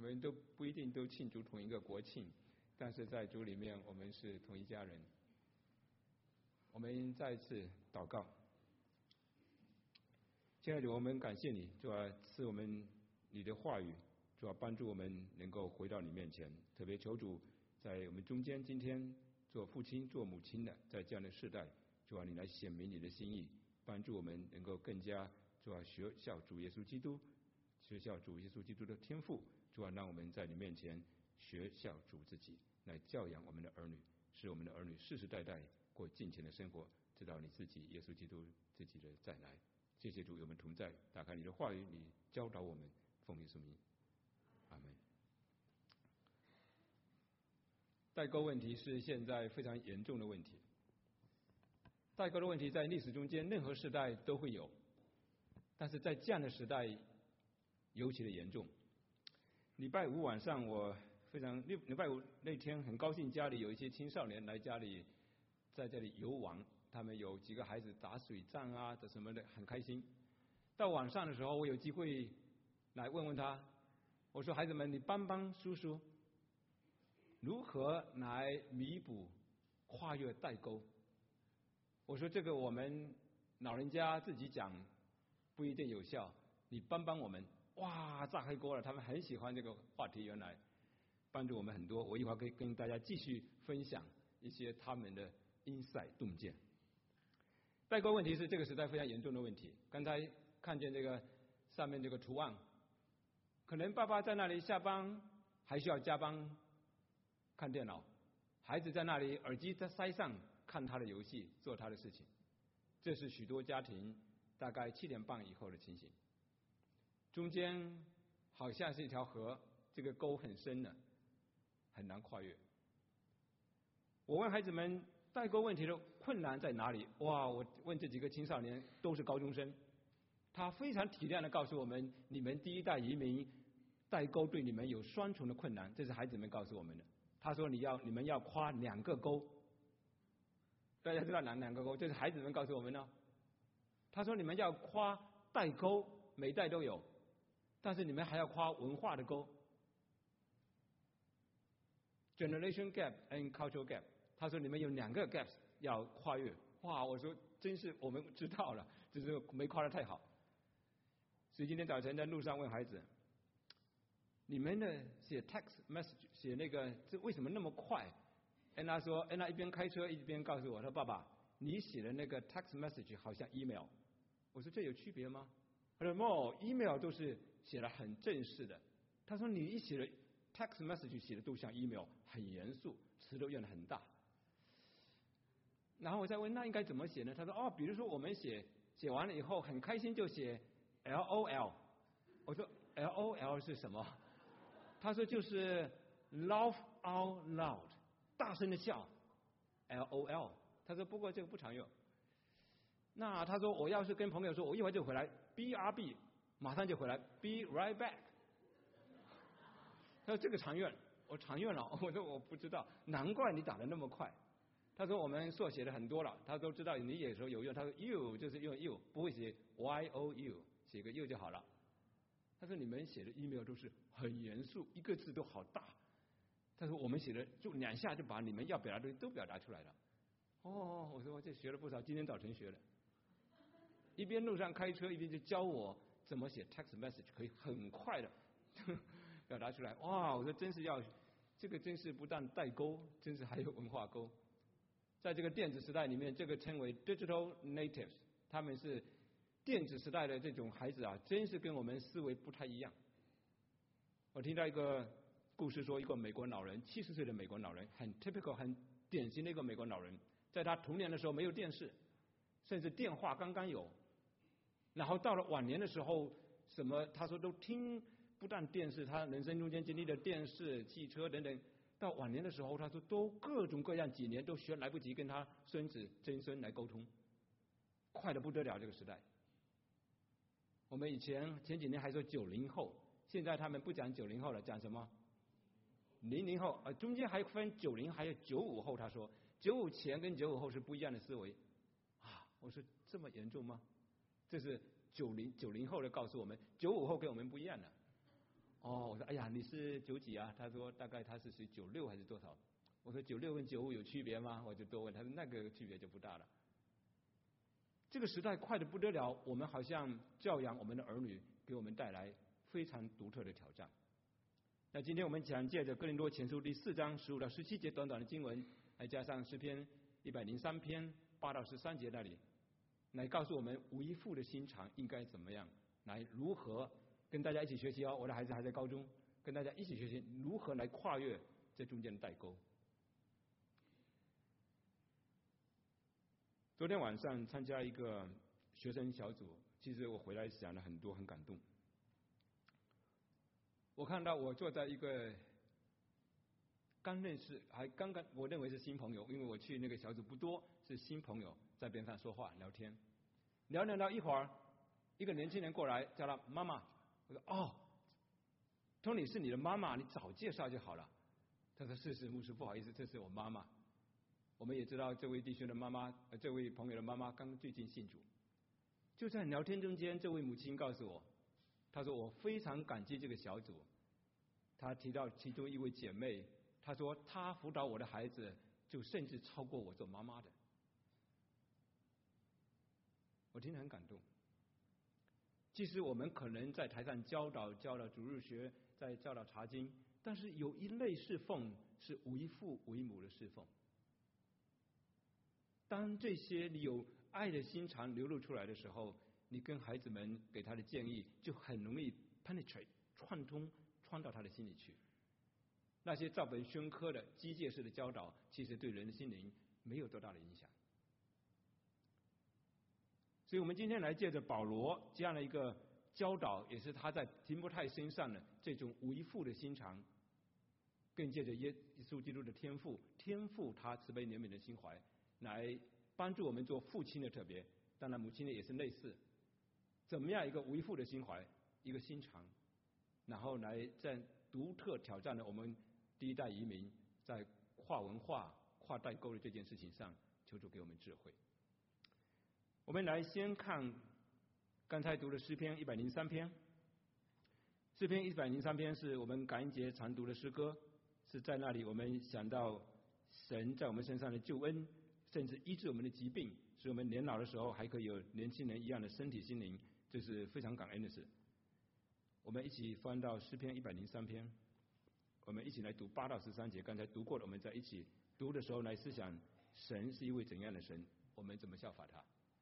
们都不一定都庆祝同一个国庆，但是在主里面我们是同一家人。我们再一次祷告。亲爱的主，我们感谢你，主啊，赐我们你的话语，主啊，帮助我们能够回到你面前。特别求主在我们中间，今天做父亲做母亲的，在这样的世代，主啊，你来显明你的心意，帮助我们能够更加主啊学效主耶稣基督，学效主耶稣基督的天赋。主啊，让我们在你面前学效主自己，来教养我们的儿女，使我们的儿女世世代代过敬虔的生活，直到你自己耶稣基督自己的再来。谢谢主与我们同在，打开你的话语，你教导我们，奉耶稣名，阿门。代沟问题是现在非常严重的问题。代沟的问题在历史中间任何时代都会有，但是在这样的时代尤其的严重。礼拜五晚上礼拜五那天很高兴，家里有一些青少年来家里，在这里游玩，他们有几个孩子打水仗啊这什么的，很开心。到晚上的时候，我有机会来问问他，我说孩子们，你帮帮叔叔如何来弥补跨越代沟。我说这个我们老人家自己讲不一定有效，你帮帮我们。哇，炸开锅了，他们很喜欢这个话题，原来帮助我们很多。我一会儿可以跟大家继续分享一些他们的insight洞见。代沟问题是这个时代非常严重的问题。刚才看见这个上面这个图案，可能爸爸在那里下班还需要加班看电脑，孩子在那里耳机在塞上看他的游戏，做他的事情。这是许多家庭大概7点半以后的情形。中间好像是一条河，这个沟很深的，很难跨越。我问孩子们代沟问题的困难在哪里？哇，我问这几个青少年都是高中生，他非常体谅的告诉我们，你们第一代移民代沟对你们有双重的困难，这是孩子们告诉我们的。他说你们要跨2个沟，大家知道哪2个沟？这是孩子们告诉我们的。他说你们要跨代沟，每代都有，但是你们还要跨文化的沟 ，generation gap and cultural gap。他说你们有2个 gaps 要跨越。哇，我说真是我们知道了，只是没跨得太好。所以今天早晨在路上问孩子，你们的写 text message 写那个这为什么那么快？安娜说，安娜一边开车一边告诉我，说爸爸，你写的那个 text message 好像 email。我说这有区别吗？他说 no，email 都是写的很正式的。他说你一写的 text message 写的都像 email， 很严肃，词都用的很大。然后我再问那应该怎么写呢？他说比如说我们写完了以后很开心就写 LOL。我说 LOL 是什么？他说就是 laugh out loud， 大声的笑 LOL。他说不过这个不常用。那他说我要是跟朋友说我一会儿就回来 BRB， 马上就回来 Be right back。他说这个常用，我常用了。我说我不知道，难怪你打得那么快。他说我们缩写的很多了，他都知道你有时候有用。他说 you 就是用 you， 不会写 YOU， 写个 you 就好了。他说你们写的 email 都是很严肃，一个字都好大。他说我们写的就2下就把你们要表达的都表达出来了。我说我这学了不少，今天早晨学了。一边路上开车一边就教我怎么写 text message， 可以很快的表达出来。哇，我说真是这个真是不但代沟，真是还有文化沟。在这个电子时代里面，这个称为 digital natives， 他们是电子时代的这种孩子啊，真是跟我们思维不太一样。我听到一个故事说，一个美国老人，70岁的美国老人，很 typical 很典型的一个美国老人，在他童年的时候没有电视，甚至电话刚刚有，然后到了晚年的时候，什么他说都听，不但电视，他人生中间经历的电视、汽车等等，到晚年的时候，他说都各种各样，几年都学来不及跟他孙子曾孙来沟通，快得不得了这个时代。我们前几年还说90后，现在他们不讲90后了，讲什么00后，中间还分90还有95后。他说95前跟95后是不一样的思维啊。我说这么严重吗？这是90后的告诉我们，95后跟我们不一样的。 哦，我说哎呀，你是九几啊？他说大概他是属于96还是多少？我说96跟95有区别吗？我就多问，他说那个区别就不大了。这个时代快得不得了，我们好像教养我们的儿女，给我们带来非常独特的挑战。那今天我们想借着哥林多前书第4章15到17节短短的经文，来加上诗篇103篇8到13节那里，来告诉我们无一父的心肠应该怎么样，来如何跟大家一起学习哦。我的孩子还在高中，跟大家一起学习如何来跨越这中间的代沟。昨天晚上参加一个学生小组，其实我回来想了很多，很感动。我看到我坐在一个刚认识刚我认为是新朋友，因为我去那个小组不多，是新朋友在边上说话聊天，聊到一会儿，一个年轻人过来叫他妈妈，我说哦，Tony 是你的妈妈，你早介绍就好了。他说是牧师，不好意思，这是我妈妈。我们也知道这位弟兄的妈妈，这位朋友的妈妈刚最近信主。就在聊天中间，这位母亲告诉我，她说我非常感激这个小组。她提到其中一位姐妹，她说她辅导我的孩子，就甚至超过我做妈妈的。我听得很感动。即使我们可能在台上教导主日学，在教导查经，但是有一类侍奉是无一父无一母的侍奉。当这些你有爱的心肠流露出来的时候，你跟孩子们给他的建议就很容易 penetrate 穿到他的心里去。那些照本宣科的机械式的教导，其实对人的心灵没有多大的影响。所以我们今天来借着保罗这样的一个教导，也是他在提摩太身上的这种无一父的心肠，更借着耶稣基督的天父他慈悲怜悯的心怀，来帮助我们做父亲的特别，当然母亲的也是类似，怎么样一个无一父的心怀，一个心肠，然后来在独特挑战了我们第一代移民在跨文化、跨代沟的这件事情上，求主给我们智慧。我们来先看刚才读的诗篇103篇，诗篇103篇是我们感恩节常读的诗歌，是在那里我们想到神在我们身上的救恩，甚至医治我们的疾病，使我们年老的时候还可以有年轻人一样的身体心灵，这是非常感恩的事。我们一起翻到诗篇103篇，我们一起来读8到13节，刚才读过了，我们在一起读的时候来思想神是一位怎样的神，我们怎么效法他。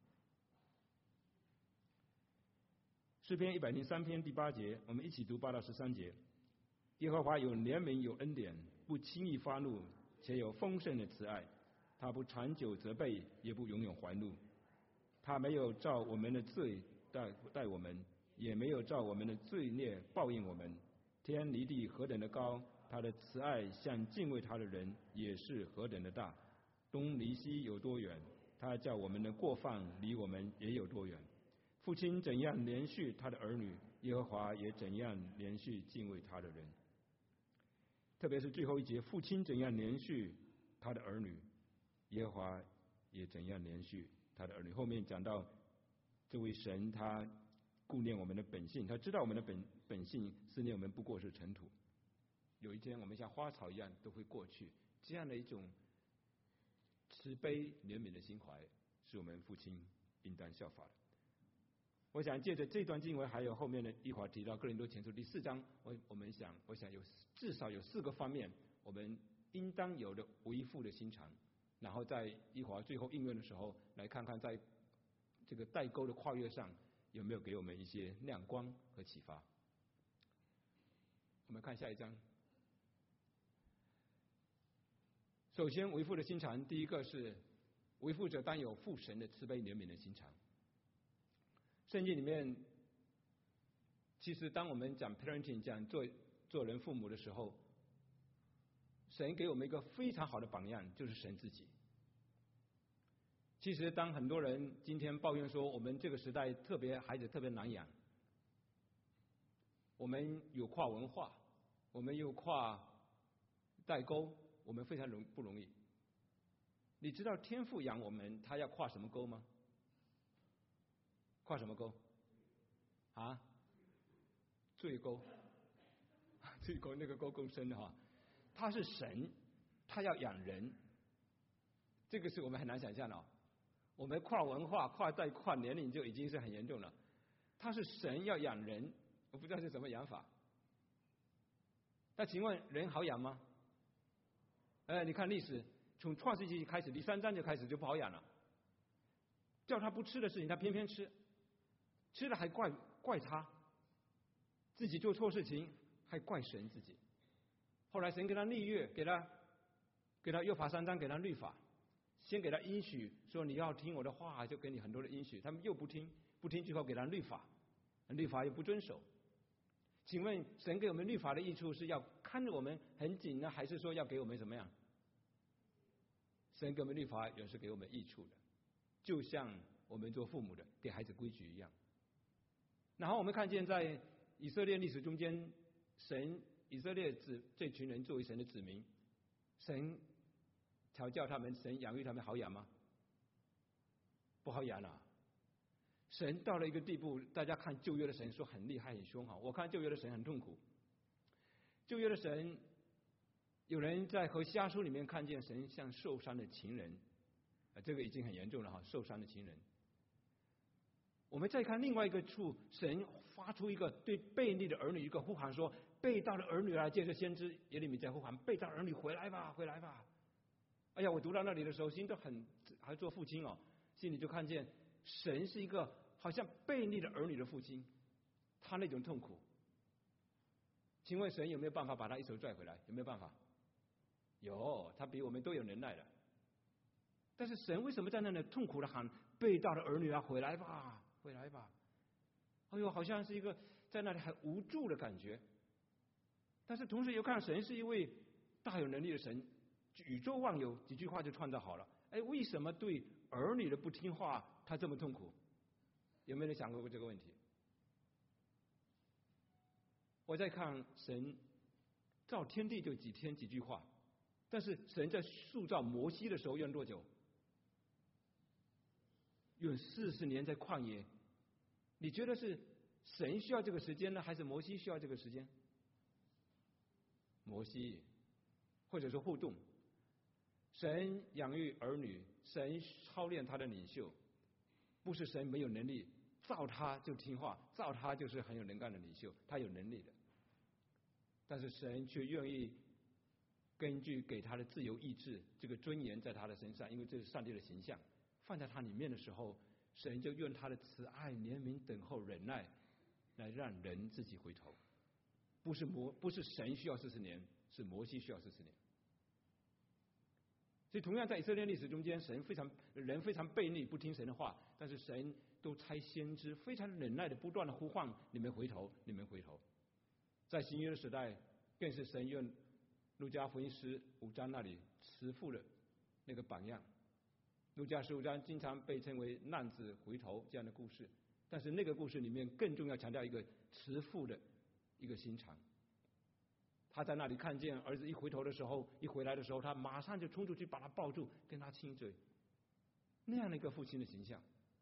诗篇103篇第8节，我们一起读8到13节。耶和华有怜悯有恩典，不轻易发怒，且有丰盛的慈爱。他不长久责备，也不永远怀怒。他没有照我们的罪待我们，也没有照我们的罪孽报应我们。天离地何等的高，他的慈爱向敬畏他的人也是何等的大。东离西有多远，他叫我们的过犯离我们也有多远。父亲怎样连续他的儿女，耶和华也怎样连续敬畏他的人。特别是最后一节，父亲怎样连续他的儿女，耶和华也怎样连续他的儿女。后面讲到这位神，他顾念我们的本性，他知道我们的本性思念我们不过是尘土，有一天我们像花草一样都会过去。这样的一种慈悲怜悯的心怀，是我们父亲应当效法的。我想借着这段经文，还有后面的一会儿提到哥林多前书第4章，我想至少有4个方面，我们应当有的无一父的心肠。然后在一会儿最后应用的时候，来看看在这个代沟的跨越上有没有给我们一些亮光和启发。我们看下一章。首先，为父的心肠，第一个是为父者当有父神的慈悲怜悯的心肠。圣经里面，其实当我们讲 parenting 讲做人父母的时候，神给我们一个非常好的榜样，就是神自己。其实当很多人今天抱怨说我们这个时代孩子特别难养，我们有跨文化，我们又跨代沟，我们非常不容易。你知道天父养我们，他要跨什么沟吗？跨什么沟？啊？罪沟。 所以那个沟更深的哈。他是神，他要养人，这个是我们很难想象的哦。我们跨文化、跨年龄就已经是很严重了。他是神要养人，我不知道是什么养法。那请问人好养吗？你看历史，从创世纪开始，第3章就开始就不好养了。叫他不吃的事情，他偏偏吃，吃了还怪他，自己做错事情还怪神自己。后来神给他立约，给他约法3章，给他律法，先给他应许，说你要听我的话，就给你很多的应许。他们又不听，最后给他律法，律法又不遵守。请问神给我们律法的益处是要看着我们很紧呢，还是说要给我们怎么样？神给我们律法也是给我们益处的，就像我们做父母的给孩子规矩一样。然后我们看见在以色列历史中间，以色列这群人作为神的子民，神调教他们，神养育他们好养吗？不好养啊！神到了一个地步，大家看旧约的神说很厉害很凶哈，我看旧约的神很痛苦。旧约的神，有人在和西阿书里面看见神像受伤的情人，这个已经很严重了哈，受伤的情人。我们再看另外一个处，神发出一个对悖逆的儿女一个呼喊，说背道的儿女啊，借着先知耶利米在呼喊，背道的儿女回来吧，回来吧。哎呀，我读到那里的时候，心都还做父亲哦，心里就看见神是一个好像悖逆的儿女的父亲，他那种痛苦。请问神有没有办法把他一手拽回来？有没有办法？有，他比我们都有能耐的。但是神为什么在那里痛苦的喊背道的儿女啊，回来吧，回来吧？哎呦，好像是一个在那里很无助的感觉。但是同时又看神是一位大有能力的神，宇宙万有几句话就创造好了。哎，为什么对儿女的不听话他这么痛苦？有没有人想过这个问题？我在看神造天地就几天几句话，但是神在塑造摩西的时候用多久？用40年在旷野。你觉得是神需要这个时间呢，还是摩西需要这个时间？摩西，或者说互动。神养育儿女，神操练他的领袖，不是神没有能力，造他就听话，造他就是很有能干的领袖，他有能力的。但是神却愿意根据给他的自由意志，这个尊严在他的身上，因为这是上帝的形象，放在他里面的时候，神就用他的慈爱、怜悯、等候、忍耐，来让人自己回头。不是神需要40年，是摩西需要40年。所以同样在以色列历史中间，人非常悖逆，不听神的话，但是神都差先知非常忍耐的不断的呼唤你们回头，你们回头。在新约的时代，更是神用路加福音15章那里慈父的那个榜样。路加15章经常被称为浪子回头这样的故事，但是那个故事里面更重要强调一个慈父的一个心肠。他在那里看见儿子一回来的时候，他马上就冲出去把他抱住，跟他亲嘴，那样的一个父亲的形象。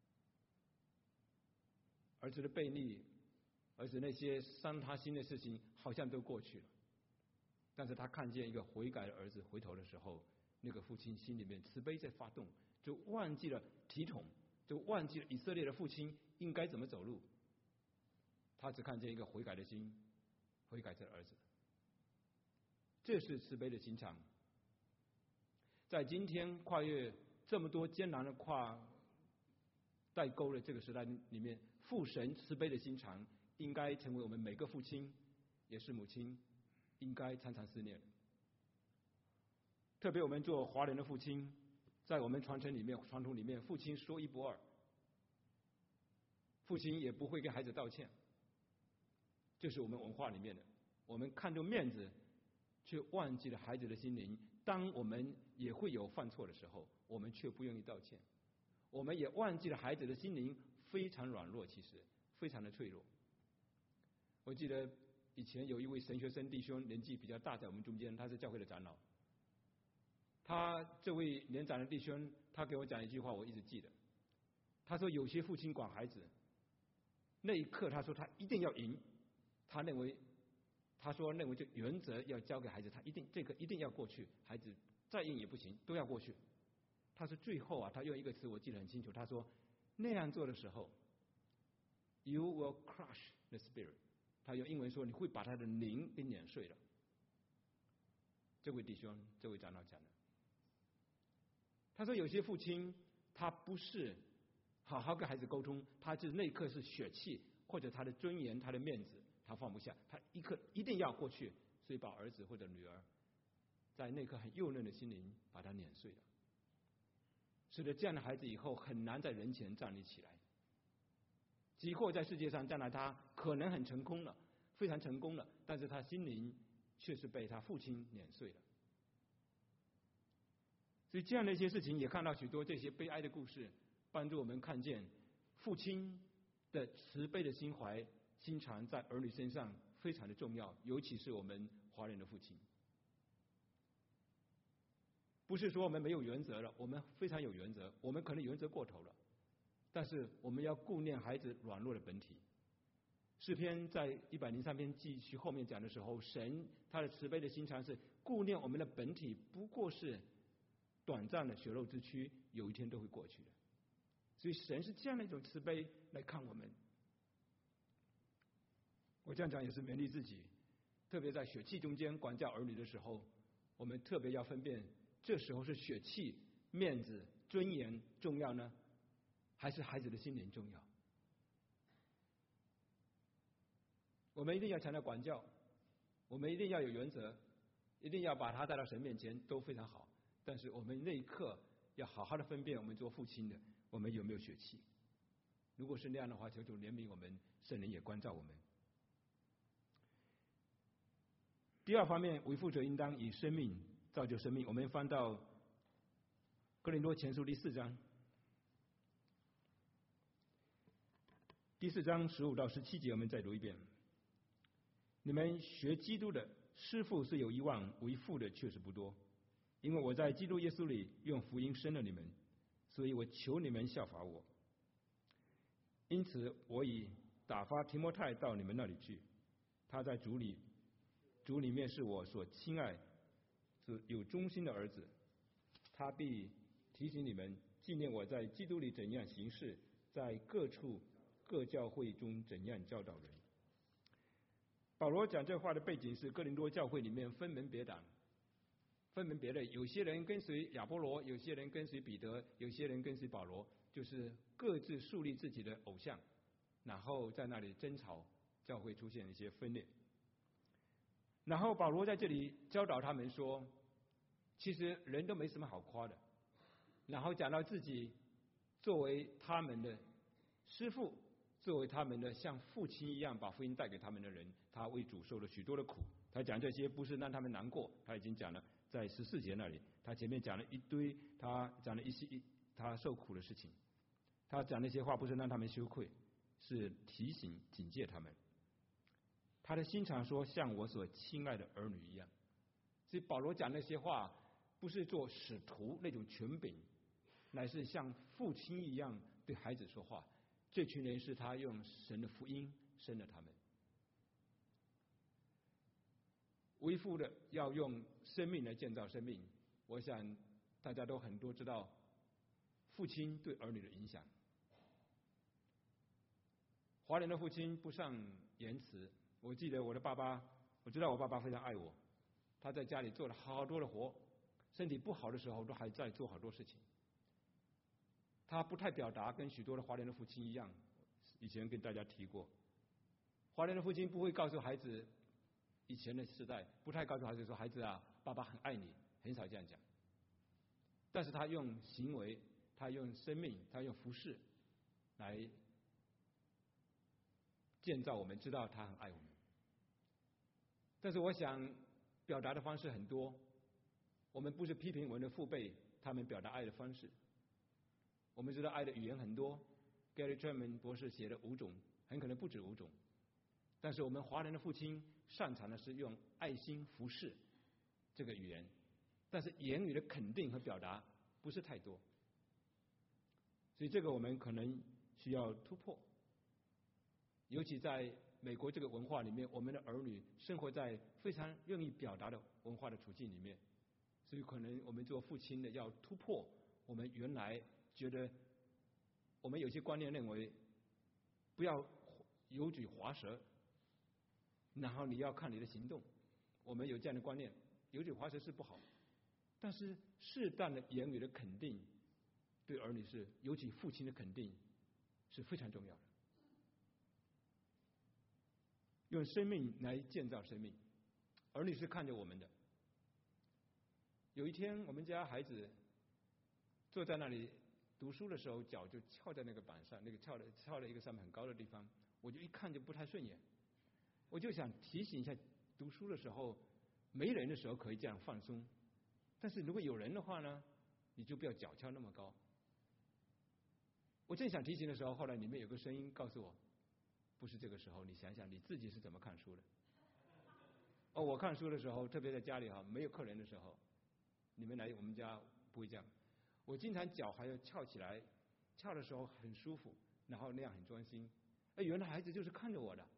儿子的悖逆，儿子那些伤他心的事情好像都过去了，但是他看见一个悔改的儿子回头的时候，那个父亲心里面慈悲在发动，就忘记了体统，就忘记了以色列的父亲应该怎么走路。他只看见一个悔改的心，悔改的儿子。这是慈悲的心肠。在今天跨越这么多艰难的代沟的这个时代里面，父神慈悲的心肠应该成为我们每个父亲也是母亲应该常常思念。特别我们做华人的父亲，在我们传统里面，父亲说一不二，父亲也不会跟孩子道歉，这是我们文化里面的。我们看重面子，却忘记了孩子的心灵。当我们也会有犯错的时候，我们却不愿意道歉。我们也忘记了孩子的心灵非常软弱，其实非常的脆弱。我记得以前有一位神学生弟兄，年纪比较大，在我们中间，他是教会的长老。他这位年长的弟兄，他给我讲一句话，我一直记得。他说有些父亲管孩子，那一刻他说他一定要赢，他认为他说认为这原则要交给孩子，他一定要过去，孩子再硬也不行，都要过去。他是最后他用一个词我记得很清楚，他说那样做的时候 ，you will crush the spirit。他用英文说你会把他的灵给碾碎了。这位弟兄，这位长老讲的。他说有些父亲他不是好好跟孩子沟通，他就是那一刻是血气或者他的尊严、他的面子，他放不下，他一定要过去，所以把儿子或者女儿在那颗很幼嫩的心灵把他碾碎了，使得这样的孩子以后很难在人前站立起来。即或在世界上将来他可能很成功了，非常成功了，但是他心灵却是被他父亲碾碎了。所以这样的一些事情也看到许多这些悲哀的故事，帮助我们看见父亲的慈悲的心怀心肠在儿女身上非常的重要，尤其是我们华人的父亲。不是说我们没有原则了，我们非常有原则，我们可能原则过头了，但是我们要顾念孩子软弱的本体。诗篇在103篇继续后面讲的时候，神他的慈悲的心肠是顾念我们的本体不过是短暂的血肉之躯，有一天都会过去的。所以神是这样的一种慈悲来看我们。我这样讲也是勉励自己，特别在血气中间管教儿女的时候，我们特别要分辨，这时候是血气、面子、尊严重要呢，还是孩子的心灵重要？我们一定要强调管教，我们一定要有原则，一定要把他带到神面前，都非常好。但是我们那一刻要好好的分辨，我们做父亲的，我们有没有血气？如果是那样的话，求主怜悯我们，圣灵也关照我们。第二方面，为父者应当以生命造就生命。我们翻到哥林多前书第4章，第4章15到17节，我们再读一遍。你们学基督的师傅是有一望，为父的确实不多。因为我在基督耶稣里用福音生了你们，所以我求你们效法我。因此我已打发提摩太到你们那里去，他在主里面是我所亲爱有忠心的儿子，他必提醒你们纪念我在基督里怎样行事，在各处各教会中怎样教导人。保罗讲这话的背景是哥林多教会里面分门别党、分门别类，有些人跟随亚波罗，有些人跟随彼得，有些人跟随保罗，就是各自树立自己的偶像，然后在那里争吵，教会出现一些分裂。然后保罗在这里教导他们说，其实人都没什么好夸的。然后讲到自己作为他们的师父，作为他们的像父亲一样把福音带给他们的人，他为主受了许多的苦。他讲这些不是让他们难过，他已经讲了，在14节那里，他前面讲了一堆，他讲了一些他受苦的事情。他讲那些话不是让他们羞愧，是提醒警戒他们。他的心肠说，像我所亲爱的儿女一样。所以保罗讲那些话不是做使徒那种权柄，乃是像父亲一样对孩子说话。这群人是他用神的福音生了他们。为父的要用生命来建造生命，我想大家都很多知道父亲对儿女的影响。华人的父亲不善言辞，我记得我的爸爸，我知道我爸爸非常爱我，他在家里做了好多的活，身体不好的时候都还在做好多事情。他不太表达，跟许多的华人的父亲一样，以前跟大家提过，华人的父亲不会告诉孩子，以前的时代不太告诉孩子说，孩子啊，爸爸很爱你，很少这样讲。但是他用行为，他用生命，他用服事来建造我们，知道他很爱我们。但是我想表达的方式很多，我们不是批评我们的父辈他们表达爱的方式。我们知道爱的语言很多， Gary Chapman 博士写了5种，很可能不止5种。但是我们华人的父亲擅长的是用爱心服事这个语言，但是言语的肯定和表达不是太多，所以这个我们可能需要突破。 尤其在美国这个文化里面，我们的儿女生活在非常愿意表达的文化的处境里面，所以可能我们做父亲的要突破我们原来觉得我们有些观念认为不要油嘴滑舌，然后你要看你的行动。我们有这样的观念，油嘴滑舌是不好，但是适当的言语的肯定对儿女是，尤其父亲的肯定是非常重要的。用生命来建造生命，儿女是看着我们的。有一天，我们家孩子坐在那里读书的时候，脚就翘在那个板上，那个翘了一个上面很高的地方，我就一看就不太顺眼，我就想提醒一下，读书的时候没人的时候可以这样放松，但是如果有人的话呢，你就不要脚翘那么高。我正想提醒的时候，后来里面有个声音告诉我，不是这个时候，你想想你自己是怎么看书的。我看书的时候，特别在家里没有客人的时候，你们来我们家不会这样，我经常脚还要翘起来，翘的时候很舒服，然后那样很专心。原来孩子就是看着我的，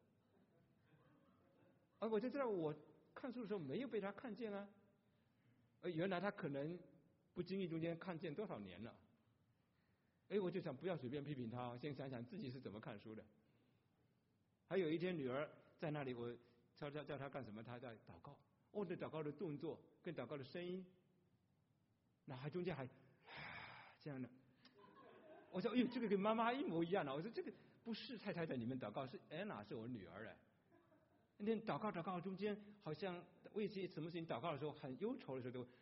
我就知道我看书的时候没有被他看见啊。原来他可能不经意中间看见多少年了。我就想不要随便批评他，先想想自己是怎么看书的。还有一天女儿在那里，我叫她干什么，她在祷告。这祷告的动作跟祷告的声音，那还中间还这样的。我说这个跟妈妈一模一样的。我说这个不是太太在里面祷告，是安娜，是我女儿哎。那天祷告中间，好像为些什么事情祷告的时候很忧愁的时候都。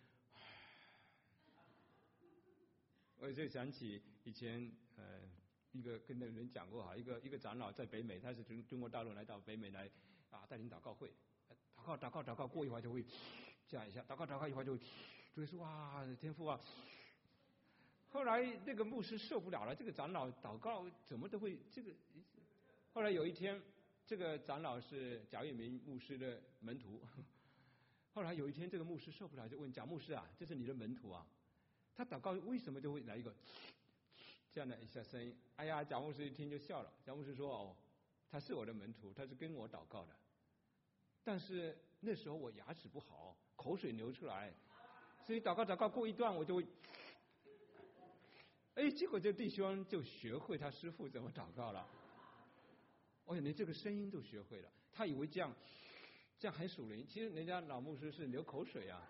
我就想起以前一个跟那个人讲过一个长老在北美，他是从中国大陆来到北美来带领祷告会，祷告过一会儿就会这样一下，祷告一会儿就会主耶稣哇天父啊。后来那个牧师受不了了，这个长老祷告怎么都会这个。后来有一天，这个长老是贾月明牧师的门徒。后来有一天，这个牧师受不了，就问贾牧师啊，这是你的门徒啊？他祷告为什么就会来一个这样的一下声音？贾牧师一听就笑了。贾牧师说他是我的门徒，他是跟我祷告的，但是那时候我牙齿不好，口水流出来，所以祷告过一段我就会结果这弟兄就学会他师父怎么祷告了。连这个声音都学会了，他以为这样很属灵，其实人家老牧师是流口水啊。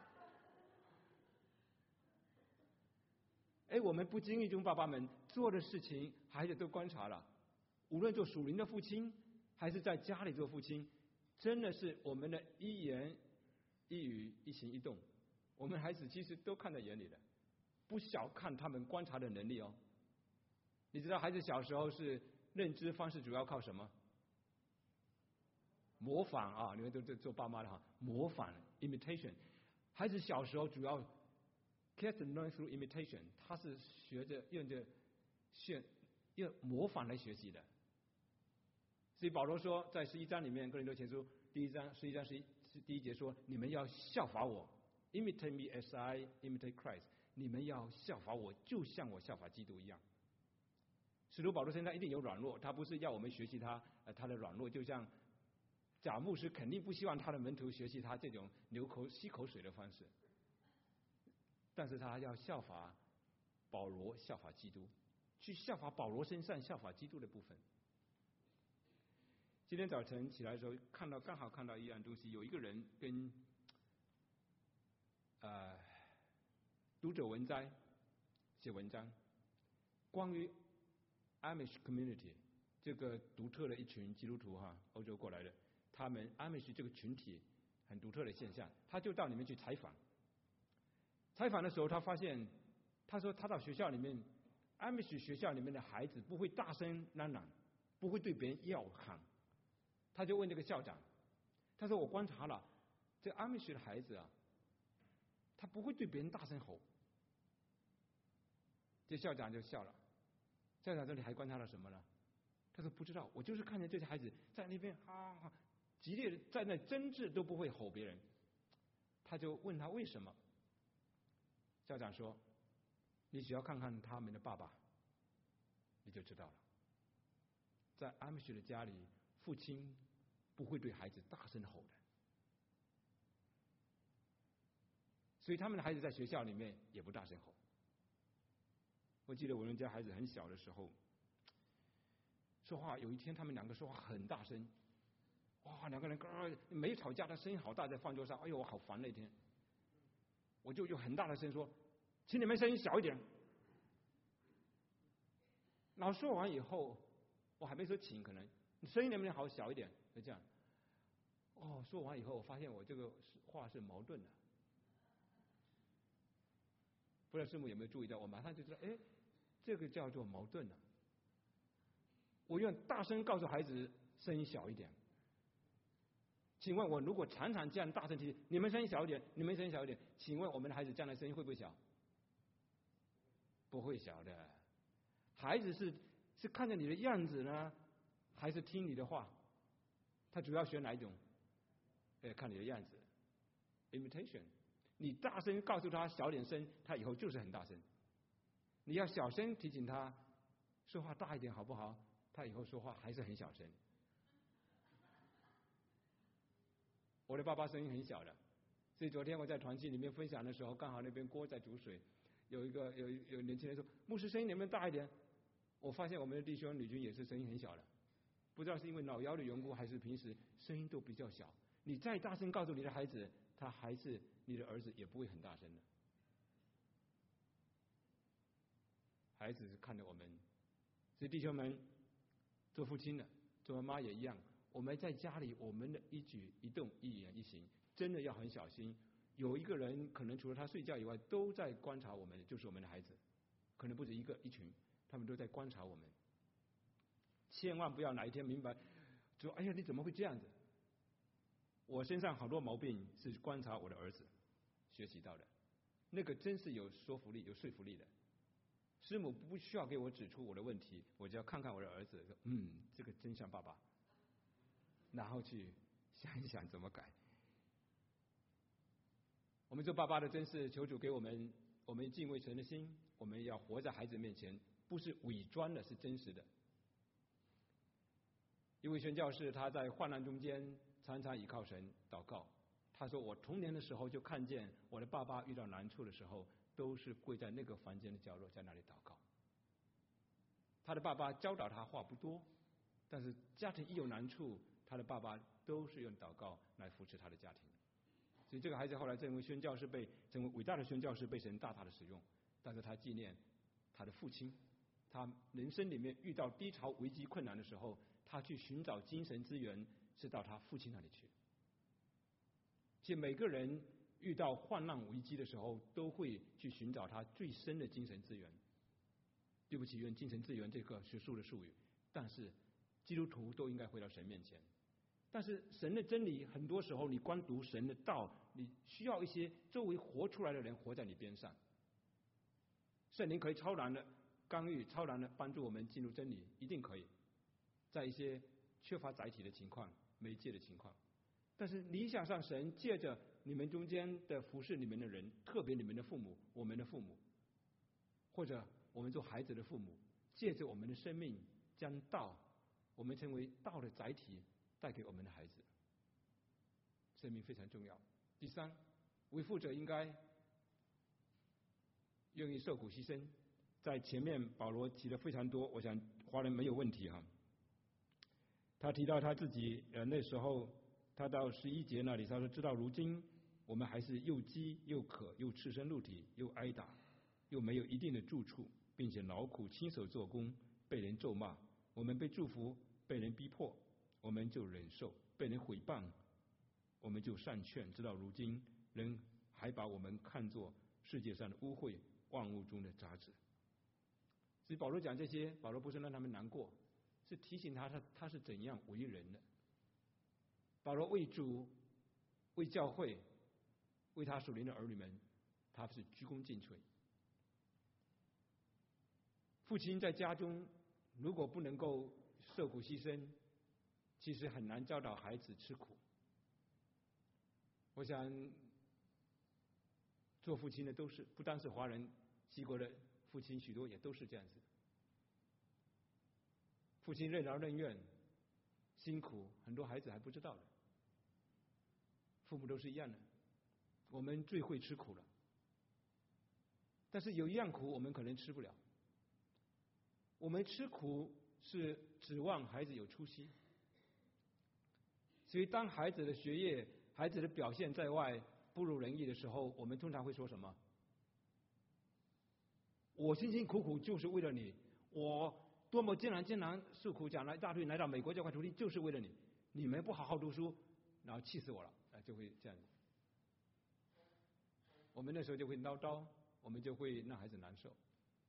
我们不经意中爸爸们做的事情，孩子都观察了。无论做属灵的父亲，还是在家里做父亲，真的是我们的一言一语一行一动，我们孩子其实都看在眼里的，不小看他们观察的能力哦。你知道孩子小时候是认知方式主要靠什么？模仿啊！你们都做爸妈的模仿 imitation。孩子小时候主要 kids learn through imitation， 他是用模仿来学习的。所以保罗说，在11章里面，哥林多前书11章11节说，你们要效法我 ，imitate me as I imitate Christ。你们要效法我，就像我效法基督一样。使徒保罗身上一定有软弱，他不是要我们学习他的软弱，就像贾牧师肯定不希望他的门徒学习他这种吸口水的方式，但是他要效法保罗，效法基督，去效法保罗身上效法基督的部分。今天早晨起来的时候，刚好看到一样东西，有一个人跟读者文摘写文章，关于 Amish Community 这个独特的一群基督徒欧洲过来的，他们 Amish 这个群体很独特的现象，他就到里面去采访。采访的时候，他发现，他说他到学校里面 Amish 学校里面的孩子不会大声嚷嚷，不会对别人要喊。他就问这个校长，他说我观察了，这 Amish 的孩子他不会对别人大声吼。这校长就笑了。校长这里还观察到什么呢？他说不知道，我就是看见这些孩子在那边激烈的在那争执，都不会吼别人。他就问他为什么？校长说，你只要看看他们的爸爸，你就知道了。在 Amish 的家里， 父亲不会对孩子大声吼的，所以他们的孩子在学校里面也不大声吼。我记得我们家孩子很小的时候说话，有一天他们两个说话很大声，哇，两个人没吵架，但声音好大，在饭桌上，哎呦，我好烦那天。我就很大的声说，请你们声音小一点。然后说完以后，我还没说请，可能你声音能不能好小一点？就这样。说完以后，我发现我这个话是矛盾的。不知道师母有没有注意到？我马上就知道，这个叫做矛盾了。我用大声告诉孩子声音小一点。请问我如果常常这样大声提，你们声音小一点，你们声音小一点，请问我们的孩子将来声音会不会小？不会小的。孩子是看着你的样子呢，还是听你的话？他主要学哪一种？看你的样子 ，imitation。你大声告诉他小点声，他以后就是很大声。你要小声提醒他说话大一点，好不好？他以后说话还是很小声。我的爸爸声音很小的，所以昨天我在团契里面分享的时候，刚好那边锅在煮水，有年轻人说：“牧师声音能不能大一点？”我发现我们的弟兄女军也是声音很小的，不知道是因为老幺的缘故，还是平时声音都比较小。你再大声告诉你的孩子，他还是你的儿子也不会很大声的。孩子是看着我们，所以弟兄们，做父亲的、做妈妈也一样。我们在家里，我们的一举一动、一言一行，真的要很小心。有一个人可能除了他睡觉以外，都在观察我们，就是我们的孩子，可能不止一个，一群，他们都在观察我们。千万不要哪一天明白，说：“哎呀，你怎么会这样子？”我身上好多毛病是观察我的儿子学习到的，那个真是有说服力、有说服力的。师母不需要给我指出我的问题，我只要看看我的儿子，说：“这个真像爸爸。”然后去想一想怎么改。我们做爸爸的真是求主给我们敬畏神的心，我们要活在孩子面前，不是伪装的，是真实的。一位宣教士他在患难中间常常倚靠神祷告，他说：“我童年的时候就看见我的爸爸遇到难处的时候，都是跪在那个房间的角落，在那里祷告。他的爸爸教导他话不多，但是家庭一有难处，他的爸爸都是用祷告来扶持他的家庭。所以这个孩子后来成为宣教士，成为伟大的宣教士，被神大大的使用。但是他纪念他的父亲，他人生里面遇到低潮、危机、困难的时候，他去寻找精神资源，是到他父亲那里去。其实每个人遇到患难危机的时候，都会去寻找他最深的精神资源。对不起，用精神资源这个学术的术语，但是基督徒都应该回到神面前。但是神的真理，很多时候你光读神的道，你需要一些周围活出来的人活在你边上。圣灵可以超然的干预，超然的帮助我们进入真理，一定可以。在一些缺乏载体的情况、媒介的情况，但是理想上，神借着你们中间的服侍你们的人，特别你们的父母、我们的父母，或者我们做孩子的父母，借着我们的生命，将道，我们成为道的载体，带给我们的孩子。生命非常重要。第三，为父者应该愿意受苦牺牲。在前面保罗提了非常多，我想华人没有问题哈。他提到他自己那时候，他到11节那里，他说：“直到如今，我们还是又饥又渴，又赤身露体，又挨打，又没有一定的住处，并且劳苦亲手做工，被人咒骂。我们被祝福，被人逼迫，我们就忍受；被人毁谤，我们就善劝。直到如今，人还把我们看作世界上的污秽，万物中的杂质。”所以保罗讲这些，保罗不是让他们难过，是提醒他是怎样为人的。保罗为主、为教会、为他属灵的儿女们，他是鞠躬尽瘁。父亲在家中如果不能够受苦牺牲，其实很难教导孩子吃苦。我想做父亲的都是，不单是华人，西国的父亲许多也都是这样子。父亲任劳任怨， 辛苦，很多孩子还不知道的。父母都是一样的，我们最会吃苦了，但是有一样苦我们可能吃不了。我们吃苦是指望孩子有出息，所以当孩子的学业、孩子的表现在外不如人意的时候，我们通常会说什么？我辛辛苦苦就是为了你，我多么艰难受苦，讲了一大堆，来到美国这块土地就是为了你，你们不好好读书，然后气死我了，就会这样。我们那时候就会唠叨，我们就会让孩子难受。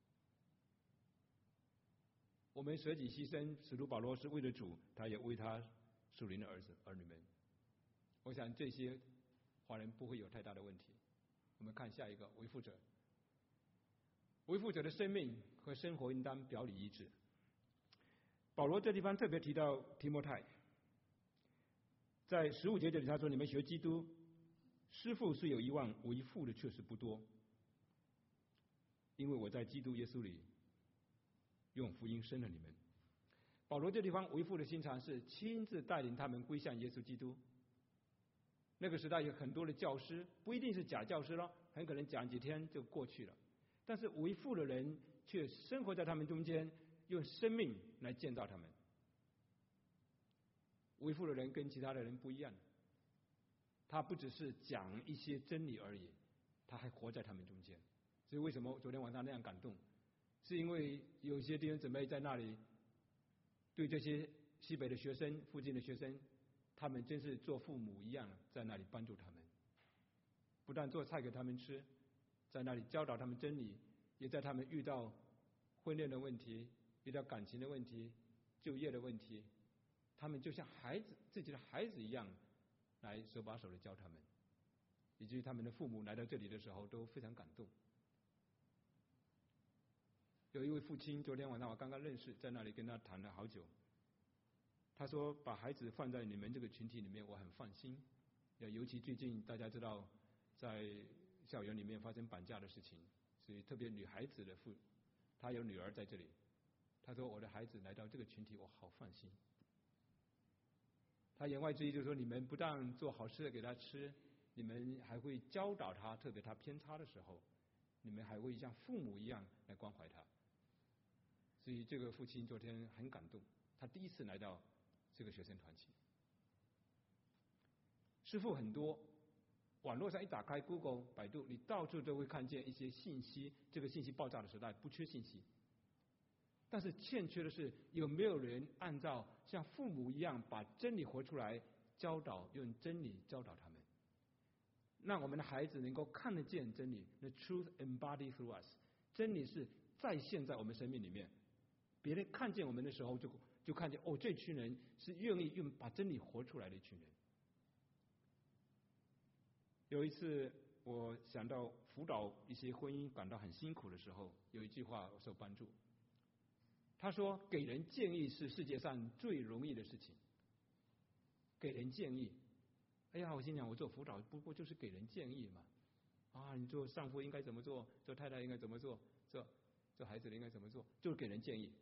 我们舍己牺牲，使徒保罗是为了主，他也为他属灵的儿女们。我想这些华人不会有太大的问题。我们看下一个，为父者。为父者的生命和生活应当表里一致。保罗这地方特别提到提摩太，在15节这里他说：“你们学基督，师傅虽有一万，为父的确实不多，因为我在基督耶稣里用福音生了你们。”保罗这地方为父的心肠是亲自带领他们归向耶稣基督。那个时代有很多的教师，不一定是假教师了，很可能讲几天就过去了。但是为父的人却生活在他们中间，用生命来建造他们。为父的人跟其他的人不一样，他不只是讲一些真理而已，他还活在他们中间。所以为什么昨天晚上那样感动，是因为有些弟兄姊妹在那里对这些西北的学生、附近的学生，他们真是做父母一样，在那里帮助他们，不但做菜给他们吃，在那里教导他们真理，也在他们遇到婚恋的问题、遇到感情的问题、就业的问题，他们就像自己的孩子一样，来手把手的教他们，以至于他们的父母来到这里的时候都非常感动。有一位父亲，昨天晚上我刚刚认识，在那里跟他谈了好久。他说：“把孩子放在你们这个群体里面，我很放心。尤其最近大家知道，在校园里面发生绑架的事情，所以特别女孩子的他有女儿在这里。他说我的孩子来到这个群体，我好放心。他言外之意就是说，你们不但做好吃的给他吃，你们还会教导他，特别他偏差的时候，你们还会像父母一样来关怀他。所以这个父亲昨天很感动，他第一次来到这个学生团体。师傅很多，网络上一打开 Google、百度，你到处都会看见一些信息。这个信息爆炸的时代，不缺信息，但是欠缺的是有没有人按照像父母一样把真理活出来，教导，用真理教导他们，让我们的孩子能够看得见真理。The truth embodied through us， 真理是再现在我们生命里面。别人看见我们的时候，就看见这群人是愿意把真理活出来的一群人。有一次，我想到辅导一些婚姻感到很辛苦的时候，有一句话我受帮助。他说：“给人建议是世界上最容易的事情。”给人建议，哎呀，我心想，我做辅导不过就是给人建议嘛。你做丈夫应该怎么做，做太太应该怎么做，做孩子应该怎么做，就是给人建议。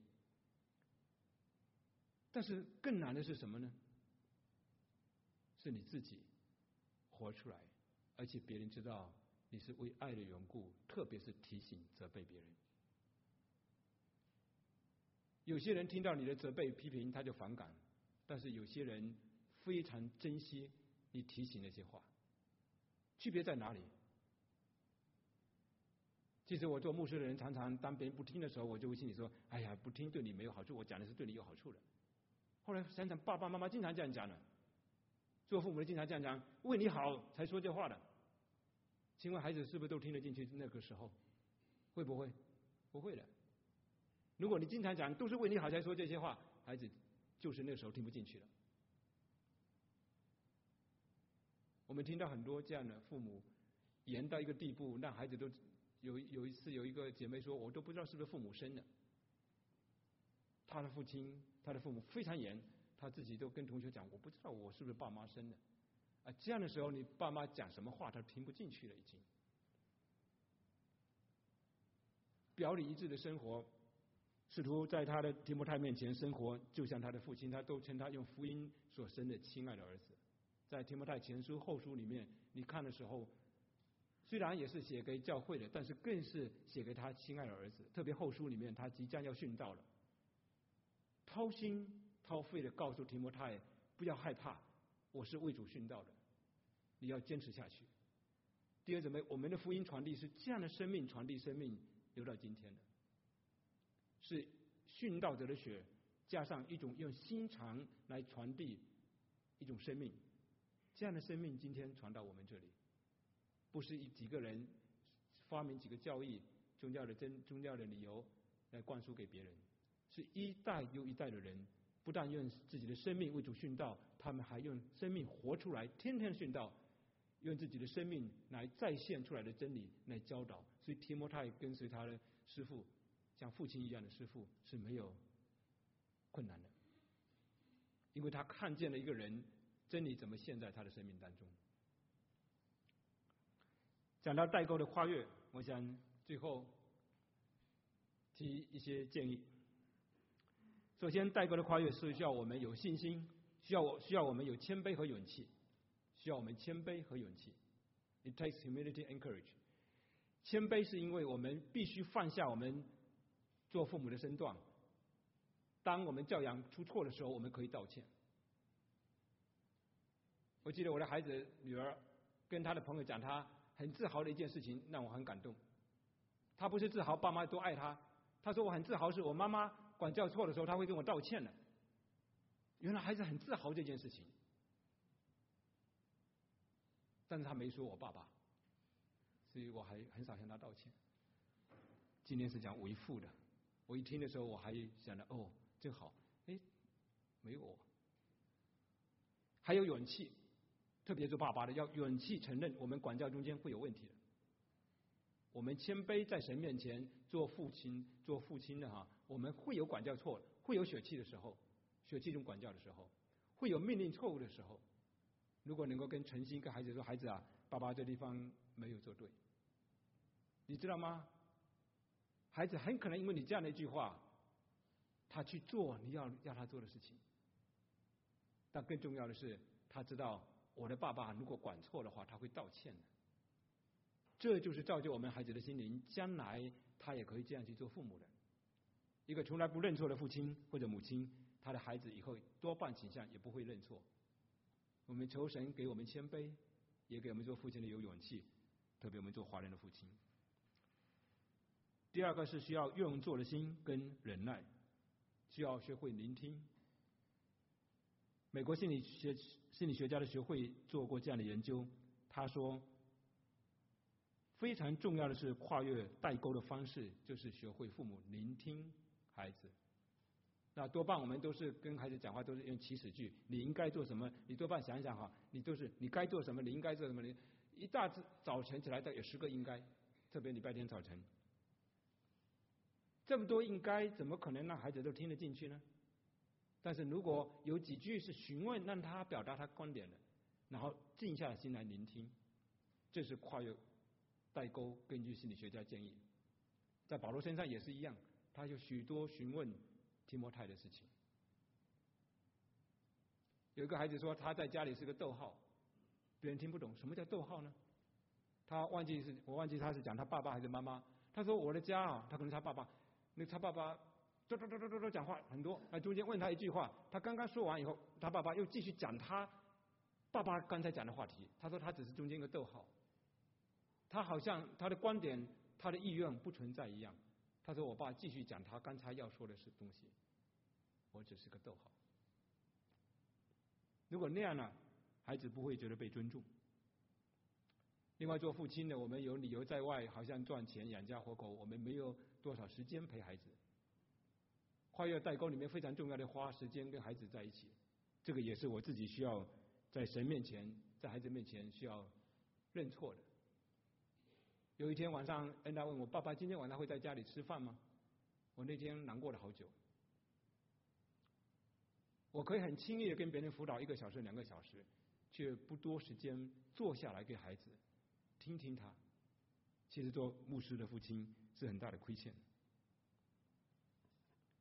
但是更难的是什么呢？是你自己活出来，而且别人知道你是为爱的缘故，特别是提醒、责备别人。有些人听到你的责备、批评，他就反感；但是有些人非常珍惜你提醒那些话。区别在哪里？其实我做牧师的人，常常当别人不听的时候，我就会心里说：“哎呀，不听对你没有好处，我讲的是对你有好处的。”后来想想，爸爸妈妈经常这样讲的，做父母的经常这样讲，为你好才说这话的。请问孩子是不是都听得进去？那个时候会不会？不会的。如果你经常讲都是为你好才说这些话，孩子就是那个时候听不进去了。我们听到很多这样的父母严到一个地步，让孩子都有一次有一个姐妹说，我都不知道是不是父母生的。他的父母非常严，他自己都跟同学讲，我不知道我是不是爸妈生的。这样的时候，你爸妈讲什么话，他听不进去了已经。表里一致的生活使徒在他的提摩太面前生活，就像他的父亲，他都称他用福音所生的亲爱的儿子。在提摩太前书、后书里面，你看的时候，虽然也是写给教会的，但是更是写给他亲爱的儿子。特别后书里面，他即将要殉道了，掏心掏肺的告诉提摩太，不要害怕，我是为主殉道的，你要坚持下去。弟兄姊妹，我们的福音传递是这样的生命传递生命，留到今天的，是殉道者的血加上一种用心肠来传递一种生命，这样的生命今天传到我们这里，不是几个人发明几个教义、宗教的理由来灌输给别人，是一代又一代的人，不但用自己的生命为主殉道，他们还用生命活出来，天天殉道，用自己的生命来再现出来的真理来教导。所以提摩太跟随他的师父，像父亲一样的师父是没有困难的，因为他看见了一个人真理怎么现在他的生命当中。讲到代沟的跨越，我想最后提一些建议。首先，代沟的跨越是需要我们有信心，需要我们有谦卑和勇气，需要我们谦卑和勇气。It takes humility and courage。谦卑是因为我们必须放下我们做父母的身段，当我们教养出错的时候，我们可以道歉。我记得我的孩子女儿跟她的朋友讲她很自豪的一件事情，让我很感动。她不是自豪爸妈都爱她，她说我很自豪是我妈妈管教错的时候，她会跟我道歉的。原来孩子很自豪这件事情，但是她没说我爸爸，所以我还很少向她道歉。今天是讲为父的，我一听的时候我还想着哦真好，没有我。还有勇气，特别做爸爸的要勇气承认我们管教中间会有问题的。我们谦卑在神面前做父亲的我们会有管教错，会有血气的时候，血气中管教的时候，会有命令错误的时候。如果能够跟诚心跟孩子说，孩子啊，爸爸这地方没有做对，你知道吗？孩子很可能因为你这样的一句话，他去做你要他做的事情。但更重要的是，他知道我的爸爸如果管错的话，他会道歉的。这就是造就我们孩子的心灵，将来他也可以这样去做父母的。一个从来不认错的父亲或者母亲，他的孩子以后多半倾向也不会认错。我们求神给我们谦卑，也给我们做父亲的有勇气，特别我们做华人的父亲。第二个是需要用做的心跟忍耐，需要学会聆听。美国心理学家的学会做过这样的研究，他说非常重要的是跨越代沟的方式，就是学会父母聆听孩子。那多半我们都是跟孩子讲话都是用祈使句，你应该做什么，你多半想一想你都是你该做什么，你应该做什么，你一大早晨起来都有10个应该，特别礼拜天早晨，这么多应该，怎么可能让孩子都听得进去呢？但是如果有几句是询问，让他表达他观点的，然后静下心来聆听，这是跨越代沟。根据心理学家建议，在保罗身上也是一样，他有许多询问提摩太的事情。有一个孩子说他在家里是个逗号，别人听不懂什么叫逗号呢？我忘记他是讲他爸爸还是妈妈。他说我的家他可能是他爸爸，他爸爸讲话很多，中间问他一句话，他刚刚说完以后，他爸爸又继续讲他爸爸刚才讲的话题。他说他只是中间一个逗号，他好像他的观点他的意愿不存在一样。他说我爸继续讲他刚才要说的是东西，我只是个逗号。如果那样呢，孩子不会觉得被尊重。另外做父亲的，我们有理由在外好像赚钱养家活口，我们没有多少时间陪孩子。跨越代沟里面非常重要的花时间跟孩子在一起，这个也是我自己需要在神面前在孩子面前需要认错的。有一天晚上恩达问我，爸爸今天晚上会在家里吃饭吗？我那天难过了好久。我可以很轻易的跟别人辅导1个小时2个小时，却不多时间坐下来给孩子听听他。其实做牧师的父亲是很大的亏欠。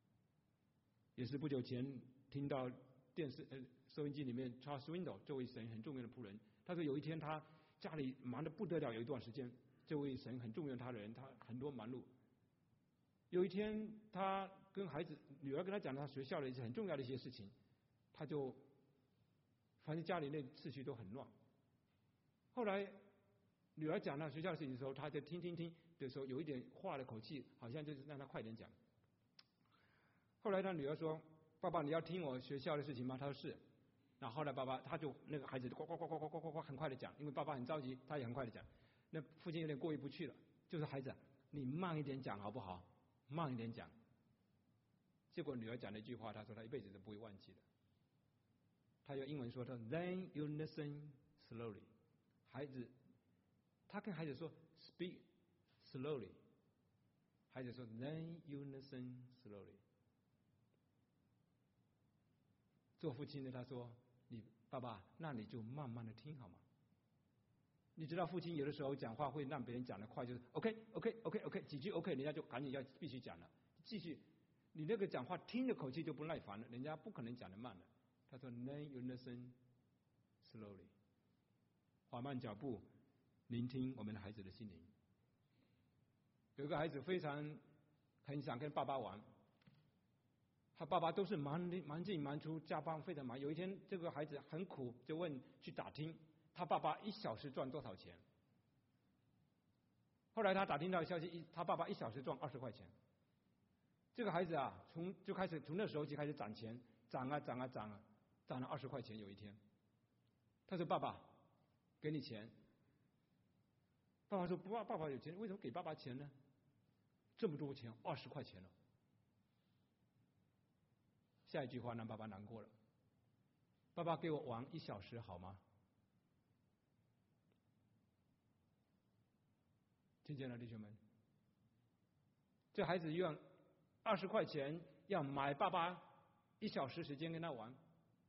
也是不久前听到收音机里面 Charles Swindoll 这位神很重要的仆人，他说有一天他家里忙得不得了，有一段时间，这位神很重要他的人，他很多忙碌。有一天他跟女儿跟他讲他学校的一些很重要的一些事情，他就反正家里那秩序都很乱。后来女儿讲到学校的事情的时候，他就听的时候有一点话的口气，好像就是让他快点讲。后来他女儿说：“爸爸，你要听我学校的事情吗？”他说是。然后后来他就那个孩子呱呱呱呱呱呱呱呱很快的讲，因为爸爸很着急，他也很快的讲。那父亲有点过意不去了，就是孩子，你慢一点讲好不好？慢一点讲。结果女儿讲了一句话，她说她一辈子都不会忘记的。她用英文说：“Then you listen slowly。”他跟孩子说 “Speak slowly”， 孩子说 “Then you listen slowly”。做父亲的他说：“爸爸，那你就慢慢的听好吗？”你知道父亲有的时候讲话会让别人讲得快，就是 OK 几句 OK， 人家就赶紧必须讲了，继续。你那个讲话听的口气就不耐烦了，人家不可能讲得慢的。他说 Then you listen slowly， 缓慢脚步，聆听我们的孩子的心灵。有一个孩子很想跟爸爸玩。他爸爸都是忙进忙出，加班非常忙。有一天，这个孩子很苦，就去打听他爸爸1小时赚多少钱。后来他打听到消息，他爸爸1小时赚20块钱。这个孩子啊，从那时候就开始攒钱，攒了20块钱。有一天，他说：“爸爸，给你钱。”爸爸说：“爸爸有钱，为什么给爸爸钱呢？这么多钱，20块钱了。”下一句话让爸爸难过了。爸爸给我玩1小时好吗？听见了，弟兄们，这孩子用20块钱要买爸爸1小时时间跟他玩，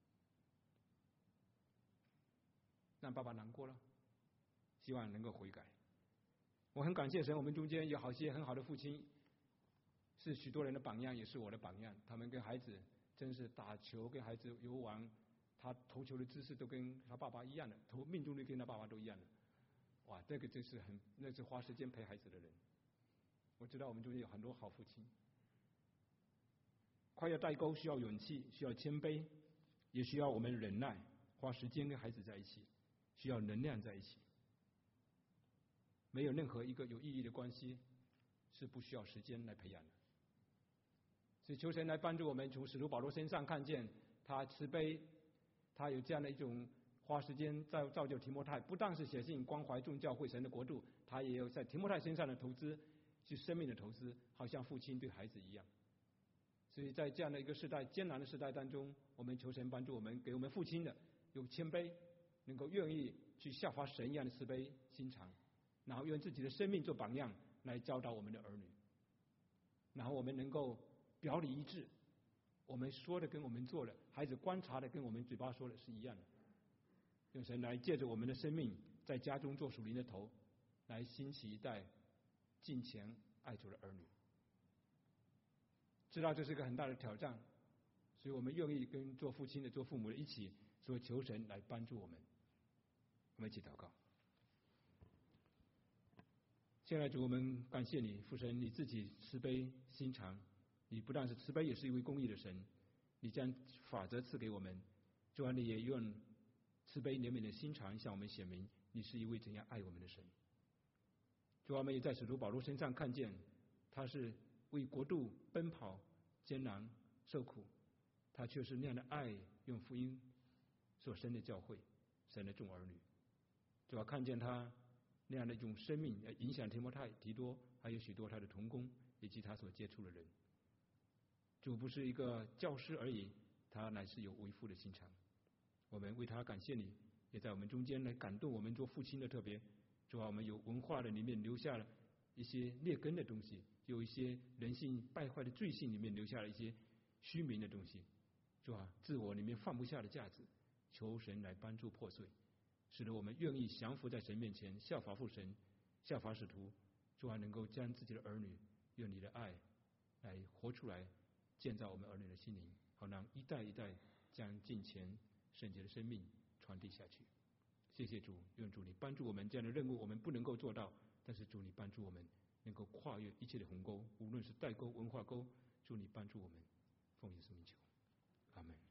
让爸爸难过了。希望能够悔改。我很感谢神，我们中间有好些很好的父亲，是许多人的榜样，也是我的榜样。他们跟孩子真是打球，跟孩子游玩，他投球的姿势都跟他爸爸一样的，命中率跟他爸爸都一样的。哇，这个就是那是花时间陪孩子的人。我知道我们中间有很多好父亲。跨越代沟需要勇气，需要谦卑，也需要我们忍耐，花时间跟孩子在一起，需要能量在一起。没有任何一个有意义的关系是不需要时间来培养的。所以求神来帮助我们，从使徒保罗身上看见他慈悲，他有这样的一种花时间造就提摩太，不但是写信关怀众教会神的国度，他也有在提摩太身上的投资，是生命的投资，好像父亲对孩子一样。所以在这样的一个时代，艰难的时代当中，我们求神帮助我们，给我们父亲的有谦卑，能够愿意去效法神一样的慈悲心肠，然后用自己的生命做榜样来教导我们的儿女，然后我们能够表里一致，我们说的跟我们做的，孩子观察的跟我们嘴巴说的是一样的。用神来借着我们的生命，在家中做属灵的头，来兴起一代敬虔爱主的儿女。知道这是个很大的挑战，所以我们愿意跟做父亲的、做父母的一起说，求神来帮助我们。我们一起祷告。现在主，我们感谢你，父神，你自己慈悲心肠，你不但是慈悲，也是一位公义的神。你将法则赐给我们，主啊，你也用慈悲怜悯的心肠向我们显明，你是一位怎样爱我们的神。主啊，我们也在使徒保罗身上看见，他是为国度奔跑、艰难、受苦，他却是那样的爱，用福音所生的教会，神的众儿女。主啊，看见他那样的一种生命，影响提摩太、提多，还有许多他的同工以及他所接触的人。主不是一个教师而已，他乃是有为父的心肠。我们为他感谢你，也在我们中间来感动我们做父亲的特别。主啊，我们有文化的里面留下了一些劣根的东西，有一些人性败坏的罪性里面留下了一些虚名的东西。主啊，自我里面放不下的架子，求神来帮助破碎，使得我们愿意降服在神面前，效法父神，效法使徒。主啊，能够将自己的儿女用你的爱来活出来， 建造我们儿女的心灵，好让一代一代将敬虔圣洁的生命传递下去。谢谢主，愿主你帮助我们，这样的任务我们不能够做到，但是主你帮助我们能够跨越一切的鸿沟，无论是代沟文化沟，主你帮助我们，奉耶稣名求，阿门。